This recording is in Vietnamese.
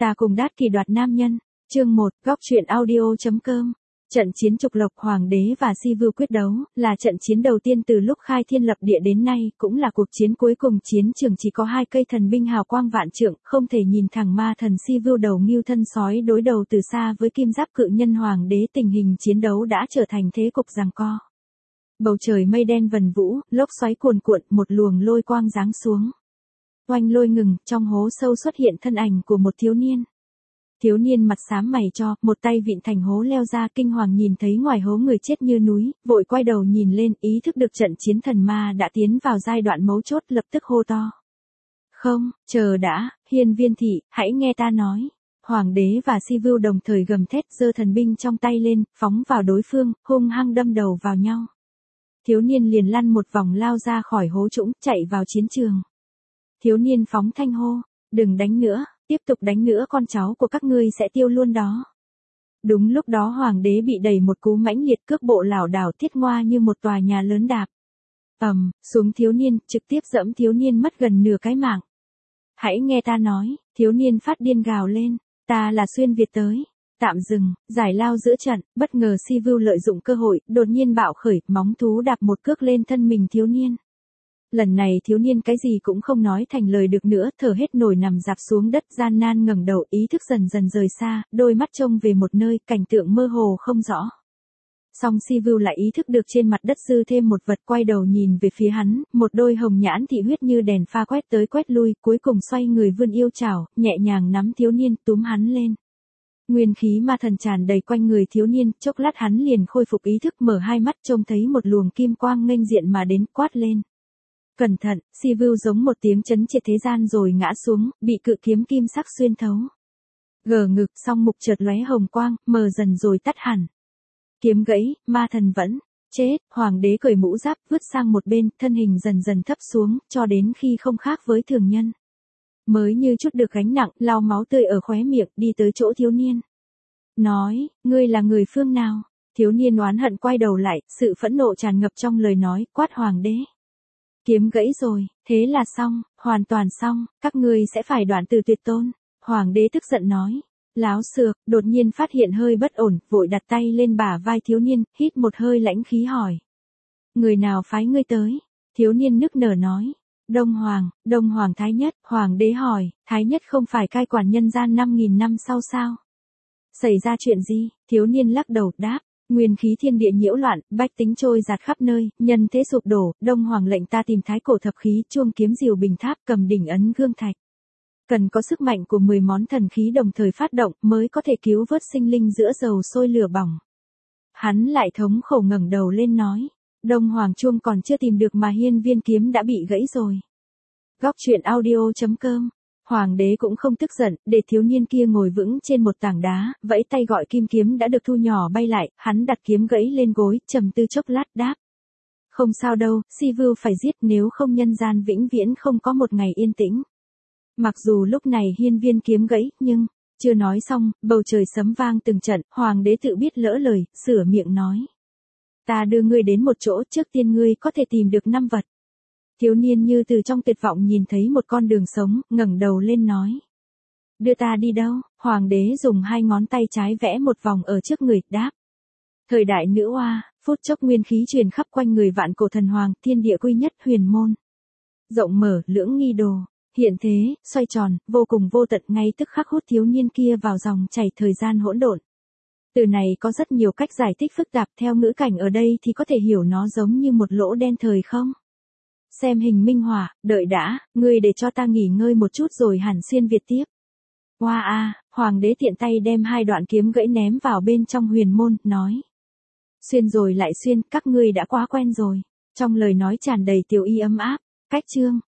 Ta cùng Đát Kỳ đoạt nam nhân. Chương 1, góc truyện audio.com. Trận chiến trục lộc hoàng đế và Si Vưu quyết đấu, là trận chiến đầu tiên từ lúc khai thiên lập địa đến nay, cũng là cuộc chiến cuối cùng. Chiến trường chỉ có 2 cây thần binh hào quang vạn trượng, không thể nhìn thẳng ma thần Si Vưu đầu ngưu thân sói đối đầu từ xa với kim giáp cự nhân hoàng đế. Tình hình chiến đấu đã trở thành thế cục giằng co. Bầu trời mây đen vần vũ, lốc xoáy cuồn cuộn, một luồng lôi quang giáng xuống. Oanh lôi ngừng, trong hố sâu xuất hiện thân ảnh của một thiếu niên. Thiếu niên mặt xám mày cho, một tay vịn thành hố leo ra. Kinh hoàng nhìn thấy ngoài hố người chết như núi, vội quay đầu nhìn lên, ý thức được trận chiến thần ma đã tiến vào giai đoạn mấu chốt, lập tức hô to. Không, chờ đã, Hiên Viên thị, hãy nghe ta nói. Hoàng đế và Si Vưu đồng thời gầm thét, giơ thần binh trong tay lên, phóng vào đối phương, hung hăng đâm đầu vào nhau. Thiếu niên liền lăn một vòng lao ra khỏi hố trũng, chạy vào chiến trường. Thiếu niên phóng thanh hô, đừng đánh nữa, tiếp tục đánh nữa con cháu của các ngươi sẽ tiêu luôn đó. Đúng lúc đó hoàng đế bị đẩy một cú mãnh liệt, cước bộ lảo đảo thiết ngoa như một tòa nhà lớn đạp xuống thiếu niên, trực tiếp dẫm thiếu niên mất gần nửa cái mạng. Hãy nghe ta nói, thiếu niên phát điên gào lên, ta là xuyên Việt tới. Tạm dừng, giải lao giữa trận, bất ngờ Si Vưu lợi dụng cơ hội, đột nhiên bạo khởi, móng thú đạp một cước lên thân mình thiếu niên. Lần này thiếu niên cái gì cũng không nói thành lời được nữa, thở hết nổi nằm rạp xuống đất, gian nan ngẩng đầu, ý thức dần dần rời xa, đôi mắt trông về một nơi, cảnh tượng mơ hồ không rõ. Song Si Vưu lại ý thức được trên mặt đất dư thêm một vật, quay đầu nhìn về phía hắn, một đôi hồng nhãn thị huyết như đèn pha quét tới quét lui, cuối cùng xoay người vươn yêu chảo, nhẹ nhàng nắm thiếu niên, túm hắn lên. Nguyên khí ma thần tràn đầy quanh người thiếu niên, chốc lát hắn liền khôi phục ý thức, mở hai mắt trông thấy một luồng kim quang nghênh diện mà đến, quát lên. Cẩn thận, Si Vưu giống một tiếng chấn triệt thế gian rồi ngã xuống, bị cự kiếm kim sắc xuyên thấu. Gờ ngực, song mục chợt lóe hồng quang, mờ dần rồi tắt hẳn. Kiếm gãy, ma thần vẫn chết, hoàng đế cởi mũ giáp, vứt sang một bên, thân hình dần dần thấp xuống, cho đến khi không khác với thường nhân. Mới như chút được gánh nặng, lau máu tươi ở khóe miệng, đi tới chỗ thiếu niên. Nói, ngươi là người phương nào? Thiếu niên oán hận quay đầu lại, sự phẫn nộ tràn ngập trong lời nói, quát hoàng đế. Kiếm gãy rồi, thế là xong, hoàn toàn xong, các ngươi sẽ phải đoạn từ tuyệt tôn. Hoàng đế tức giận nói. Láo xược, đột nhiên phát hiện hơi bất ổn, vội đặt tay lên bả vai thiếu niên, hít một hơi lãnh khí hỏi. Người nào phái ngươi tới? Thiếu niên nức nở nói. Đông Hoàng Thái Nhất. Hoàng đế hỏi, Thái Nhất không phải cai quản nhân gian 5.000 năm sau sao? Xảy ra chuyện gì? Thiếu niên lắc đầu đáp. Nguyên khí thiên địa nhiễu loạn, bách tính trôi giạt khắp nơi, nhân thế sụp đổ, Đông Hoàng lệnh ta tìm thái cổ thập khí, chuông kiếm diều bình tháp, cầm đỉnh ấn gương thạch. Cần có sức mạnh của 10 món thần khí đồng thời phát động mới có thể cứu vớt sinh linh giữa dầu sôi lửa bỏng. Hắn lại thống khổ ngẩng đầu lên nói. Đông Hoàng chuông còn chưa tìm được mà Hiên Viên kiếm đã bị gãy rồi. Góc truyện audio.com. Hoàng đế cũng không tức giận, để thiếu niên kia ngồi vững trên một tảng đá, vẫy tay gọi kim kiếm đã được thu nhỏ bay lại, hắn đặt kiếm gãy lên gối, trầm tư chốc lát đáp. Không sao đâu, Si Vưu phải giết, nếu không nhân gian vĩnh viễn không có một ngày yên tĩnh. Mặc dù lúc này Hiên Viên kiếm gãy, nhưng, chưa nói xong, bầu trời sấm vang từng trận, hoàng đế tự biết lỡ lời, sửa miệng nói. Ta đưa ngươi đến một chỗ, trước tiên ngươi có thể tìm được 5 vật. Thiếu niên như từ trong tuyệt vọng nhìn thấy một con đường sống, ngẩng đầu lên nói. Đưa ta đi đâu? Hoàng đế dùng 2 ngón tay trái vẽ một vòng ở trước người, đáp. Thời đại nữ oa, phút chốc nguyên khí truyền khắp quanh người vạn cổ thần hoàng, thiên địa quy nhất, huyền môn. Rộng mở, lưỡng nghi đồ, hiện thế, xoay tròn, vô cùng vô tận, ngay tức khắc hút thiếu niên kia vào dòng chảy thời gian hỗn độn. Từ này có rất nhiều cách giải thích phức tạp, theo ngữ cảnh ở đây thì có thể hiểu nó giống như một lỗ đen thời không? Xem hình minh họa, đợi đã, ngươi để cho ta nghỉ ngơi một chút rồi hẳn xuyên Việt tiếp. Hoàng đế tiện tay đem 2 đoạn kiếm gãy ném vào bên trong huyền môn, nói. Xuyên rồi lại xuyên, các ngươi đã quá quen rồi. Trong lời nói tràn đầy tiểu y ấm áp. Cách chương.